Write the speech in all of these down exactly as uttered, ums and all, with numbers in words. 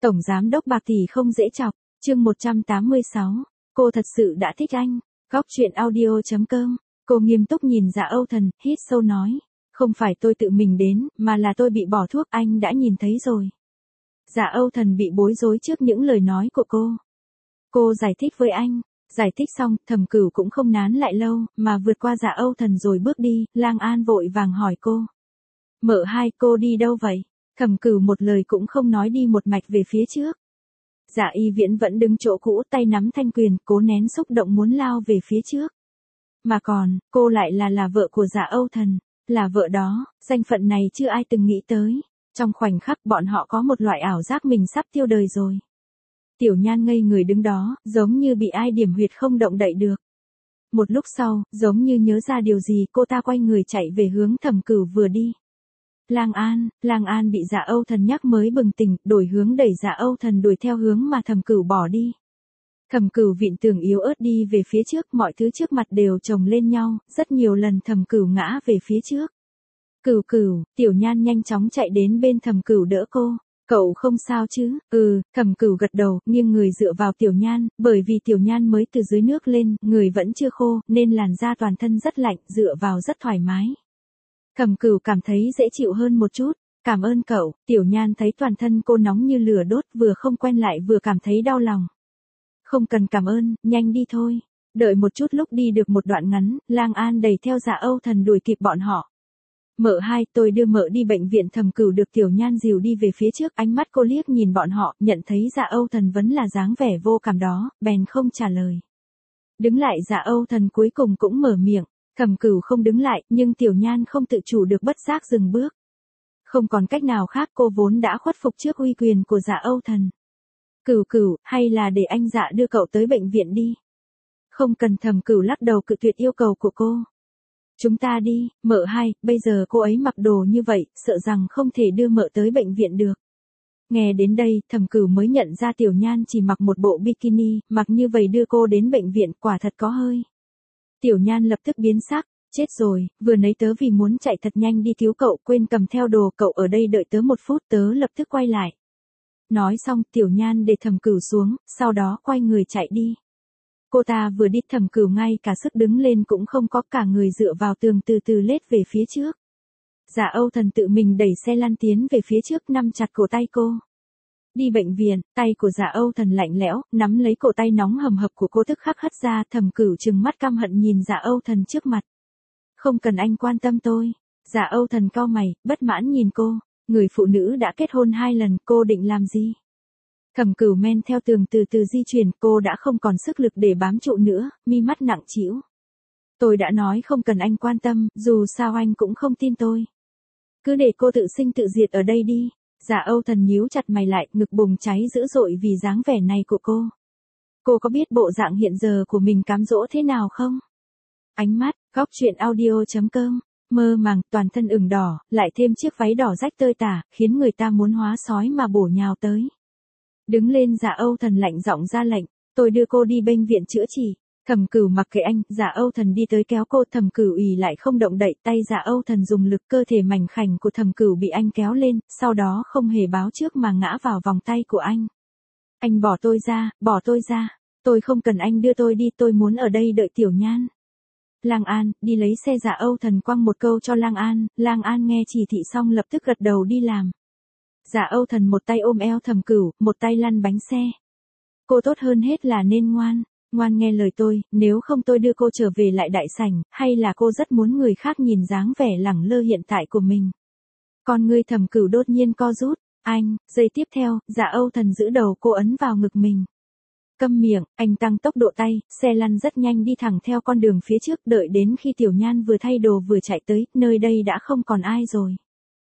Tổng giám đốc bạc tỷ không dễ chọc, chương một trăm tám mươi sáu, cô thật sự đã thích anh, góc truyện audio chấm com, cô nghiêm túc nhìn Dạ Âu Thần, hít sâu nói, không phải tôi tự mình đến, mà là tôi bị bỏ thuốc, anh đã nhìn thấy rồi. Dạ Âu Thần bị bối rối trước những lời nói của cô. Cô giải thích với anh, giải thích xong, Thẩm Cửu cũng không nán lại lâu, mà vượt qua Dạ Âu Thần rồi bước đi, Lang An vội vàng hỏi cô. Mợ hai, cô đi đâu vậy? Thẩm Cửu một lời cũng không nói đi một mạch về phía trước. Dạ Y Viễn vẫn đứng chỗ cũ, tay nắm thanh quyền, cố nén xúc động muốn lao về phía trước. Mà còn, cô lại là là vợ của Dạ Âu Thần, là vợ đó, danh phận này chưa ai từng nghĩ tới. Trong khoảnh khắc bọn họ có một loại ảo giác mình sắp tiêu đời rồi. Tiểu Nhan ngây người đứng đó, giống như bị ai điểm huyệt không động đậy được. Một lúc sau, giống như nhớ ra điều gì, cô ta quay người chạy về hướng Thẩm Cửu vừa đi. Lang An, Lang An bị Dạ Âu Thần nhắc mới bừng tỉnh, đổi hướng đẩy Dạ Âu Thần đuổi theo hướng mà Thẩm Cửu bỏ đi. Thẩm Cửu vịn tường yếu ớt đi về phía trước, mọi thứ trước mặt đều chồng lên nhau, rất nhiều lần Thẩm Cửu ngã về phía trước. Cửu Cửu, Tiểu Nhan nhanh chóng chạy đến bên Thẩm Cửu đỡ cô. Cậu không sao chứ? Ừ, Thẩm Cửu gật đầu, nghiêng người dựa vào Tiểu Nhan, bởi vì Tiểu Nhan mới từ dưới nước lên, người vẫn chưa khô, nên làn da toàn thân rất lạnh, dựa vào rất thoải mái. Thẩm Cửu cảm thấy dễ chịu hơn một chút, cảm ơn cậu. Tiểu Nhan thấy toàn thân cô nóng như lửa đốt, vừa không quen lại vừa cảm thấy đau lòng. Không cần cảm ơn, nhanh đi thôi. Đợi một chút, lúc đi được một đoạn ngắn, Lang An đẩy theo Dạ Âu Thần đuổi kịp bọn họ. Mợ hai, tôi đưa mợ đi bệnh viện. Thẩm Cửu được Tiểu Nhan dìu đi về phía trước, ánh mắt cô liếc nhìn bọn họ, nhận thấy Dạ Âu Thần vẫn là dáng vẻ vô cảm đó, bèn không trả lời. Đứng lại, Dạ Âu Thần cuối cùng cũng mở miệng. Thẩm Cửu không đứng lại, nhưng Tiểu Nhan không tự chủ được bất giác dừng bước. Không còn cách nào khác, cô vốn đã khuất phục trước uy quyền của Dạ Âu Thần. Cửu Cửu, hay là để anh Dạ đưa cậu tới bệnh viện đi. Không cần. Thẩm Cửu lắc đầu cự tuyệt yêu cầu của cô. Chúng ta đi, mợ hai, bây giờ cô ấy mặc đồ như vậy, sợ rằng không thể đưa mợ tới bệnh viện được. Nghe đến đây, Thẩm Cửu mới nhận ra Tiểu Nhan chỉ mặc một bộ bikini, mặc như vậy đưa cô đến bệnh viện, quả thật có hơi. Tiểu Nhan lập tức biến sắc, chết rồi, vừa nãy tớ vì muốn chạy thật nhanh đi cứu cậu, quên cầm theo đồ, cậu ở đây đợi tớ một phút, tớ lập tức quay lại. Nói xong, Tiểu Nhan để Thẩm Cửu xuống, sau đó quay người chạy đi. Cô ta vừa đi, Thẩm Cửu ngay cả sức đứng lên cũng không có, cả người dựa vào tường từ từ lết về phía trước. Dạ Âu Thần tự mình đẩy xe lăn tiến về phía trước, nắm chặt cổ tay cô. Đi bệnh viện, tay của Dạ Âu Thần lạnh lẽo, nắm lấy cổ tay nóng hầm hập của cô tức khắc hất ra. Thẩm Cửu trừng mắt căm hận nhìn Dạ Âu Thần trước mặt. Không cần anh quan tâm tôi. Dạ Âu Thần cau mày, bất mãn nhìn cô. Người phụ nữ đã kết hôn hai lần, cô định làm gì? Thẩm Cửu men theo tường từ từ di chuyển, cô đã không còn sức lực để bám trụ nữa, mi mắt nặng trĩu. Tôi đã nói không cần anh quan tâm, dù sao anh cũng không tin tôi. Cứ để cô tự sinh tự diệt ở đây đi. Dạ Âu Thần nhíu chặt mày lại, ngực bùng cháy dữ dội vì dáng vẻ này của cô. Cô có biết bộ dạng hiện giờ của mình cám dỗ thế nào không? Ánh mắt, góc truyện audio chấm com, mơ màng, toàn thân ửng đỏ, lại thêm chiếc váy đỏ rách tơi tả, khiến người ta muốn hóa sói mà bổ nhào tới. Đứng lên. Dạ Âu Thần lạnh giọng ra lệnh, tôi đưa cô đi bệnh viện chữa trị. Thẩm Cửu mặc kệ anh, Dạ Âu Thần đi tới kéo cô, Thẩm Cửu ì lại không động đậy, tay Dạ Âu Thần dùng lực, cơ thể mảnh khảnh của Thẩm Cửu bị anh kéo lên, sau đó không hề báo trước mà ngã vào vòng tay của anh. Anh bỏ tôi ra, bỏ tôi ra, tôi không cần anh đưa tôi đi, tôi muốn ở đây đợi Tiểu Nhan. Lang An, đi lấy xe. Dạ Âu Thần quăng một câu cho Lang An, Lang An nghe chỉ thị xong lập tức gật đầu đi làm. Dạ Âu Thần một tay ôm eo Thẩm Cửu, một tay lăn bánh xe. Cô tốt hơn hết là nên ngoan, ngoan nghe lời tôi, nếu không tôi đưa cô trở về lại đại sảnh, hay là cô rất muốn người khác nhìn dáng vẻ lẳng lơ hiện tại của mình. Con ngươi Thẩm Cửu đột nhiên co rút, anh, giây tiếp theo, Dạ Âu Thần giữ đầu cô ấn vào ngực mình. Câm miệng, anh tăng tốc độ tay, xe lăn rất nhanh đi thẳng theo con đường phía trước, đợi đến khi Tiểu Nhan vừa thay đồ vừa chạy tới, nơi đây đã không còn ai rồi.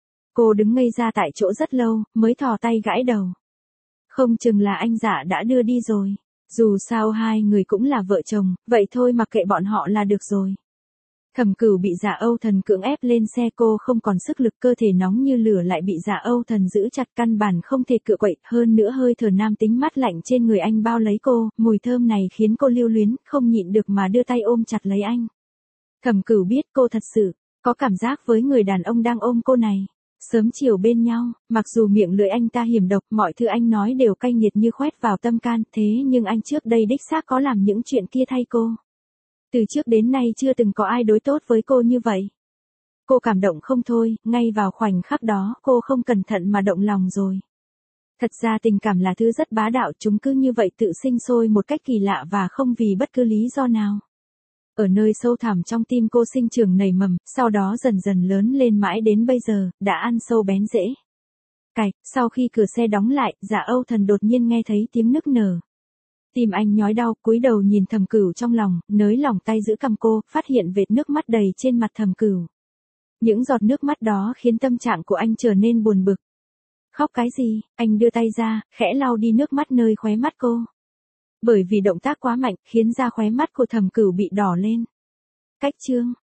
Cô đứng ngây ra tại chỗ rất lâu, mới thò tay gãi đầu. Không chừng là anh Dạ đã đưa đi rồi. Dù sao hai người cũng là vợ chồng, vậy thôi mặc kệ bọn họ là được rồi. Thẩm Cửu bị Dạ Âu Thần cưỡng ép lên xe, cô không còn sức lực, cơ thể nóng như lửa lại bị Dạ Âu Thần giữ chặt, căn bản không thể cựa quậy, hơn nữa hơi thở nam tính mát lạnh trên người anh bao lấy cô, mùi thơm này khiến cô lưu luyến, không nhịn được mà đưa tay ôm chặt lấy anh. Thẩm Cửu biết cô thật sự có cảm giác với người đàn ông đang ôm cô này. Sớm chiều bên nhau, mặc dù miệng lưỡi anh ta hiểm độc, mọi thứ anh nói đều cay nghiệt như khoét vào tâm can, thế nhưng anh trước đây đích xác có làm những chuyện kia thay cô. Từ trước đến nay chưa từng có ai đối tốt với cô như vậy. Cô cảm động không thôi, ngay vào khoảnh khắc đó cô không cẩn thận mà động lòng rồi. Thật ra tình cảm là thứ rất bá đạo, chúng cứ như vậy tự sinh sôi một cách kỳ lạ và không vì bất cứ lý do nào. Ở nơi sâu thẳm trong tim cô sinh trưởng nảy mầm, sau đó dần dần lớn lên mãi đến bây giờ, đã ăn sâu bén rễ. Cạch, sau khi cửa xe đóng lại, Dạ Âu Thần đột nhiên nghe thấy tiếng nức nở. Tim anh nhói đau, cúi đầu nhìn Thẩm Cửu trong lòng, nới lỏng tay giữ cằm cô, phát hiện vệt nước mắt đầy trên mặt Thẩm Cửu. Những giọt nước mắt đó khiến tâm trạng của anh trở nên buồn bực. Khóc cái gì? Anh đưa tay ra, khẽ lau đi nước mắt nơi khóe mắt cô. Bởi vì động tác quá mạnh, khiến da khóe mắt của Thẩm Cửu bị đỏ lên. Cách chương